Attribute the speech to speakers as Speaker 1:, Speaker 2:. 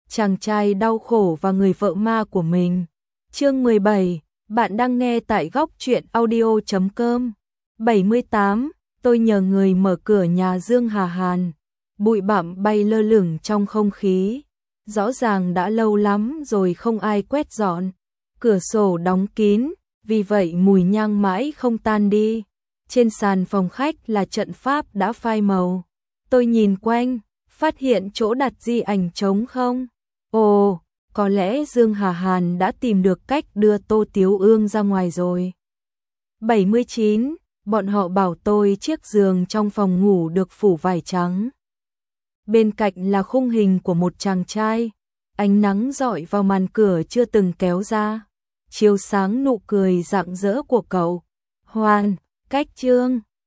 Speaker 1: chàng trai đau khổ và người vợ ma của mình. Chương 17, bạn đang nghe tại góc truyện audio.com. 78, tôi nhờ người mở cửa nhà Dương Hà Hàn. Bụi bặm bay lơ lửng trong không khí. Rõ ràng đã lâu lắm rồi không ai quét dọn. Cửa sổ đóng kín, vì vậy mùi nhang mãi không tan đi. Trên sàn phòng khách là trận pháp đã phai màu. Tôi nhìn quanh, phát hiện chỗ đặt di ảnh trống không. Ồ, có lẽ Dương Hà Hàn đã tìm được cách đưa Tô Tiếu Ương ra ngoài rồi. 79, bọn họ bảo tôi chiếc giường trong phòng ngủ được phủ vải trắng. Bên cạnh là khung hình của một chàng trai, ánh nắng rọi vào màn cửa chưa từng kéo ra, chiếu sáng nụ cười rạng rỡ của cậu. Hoàn, cách chương.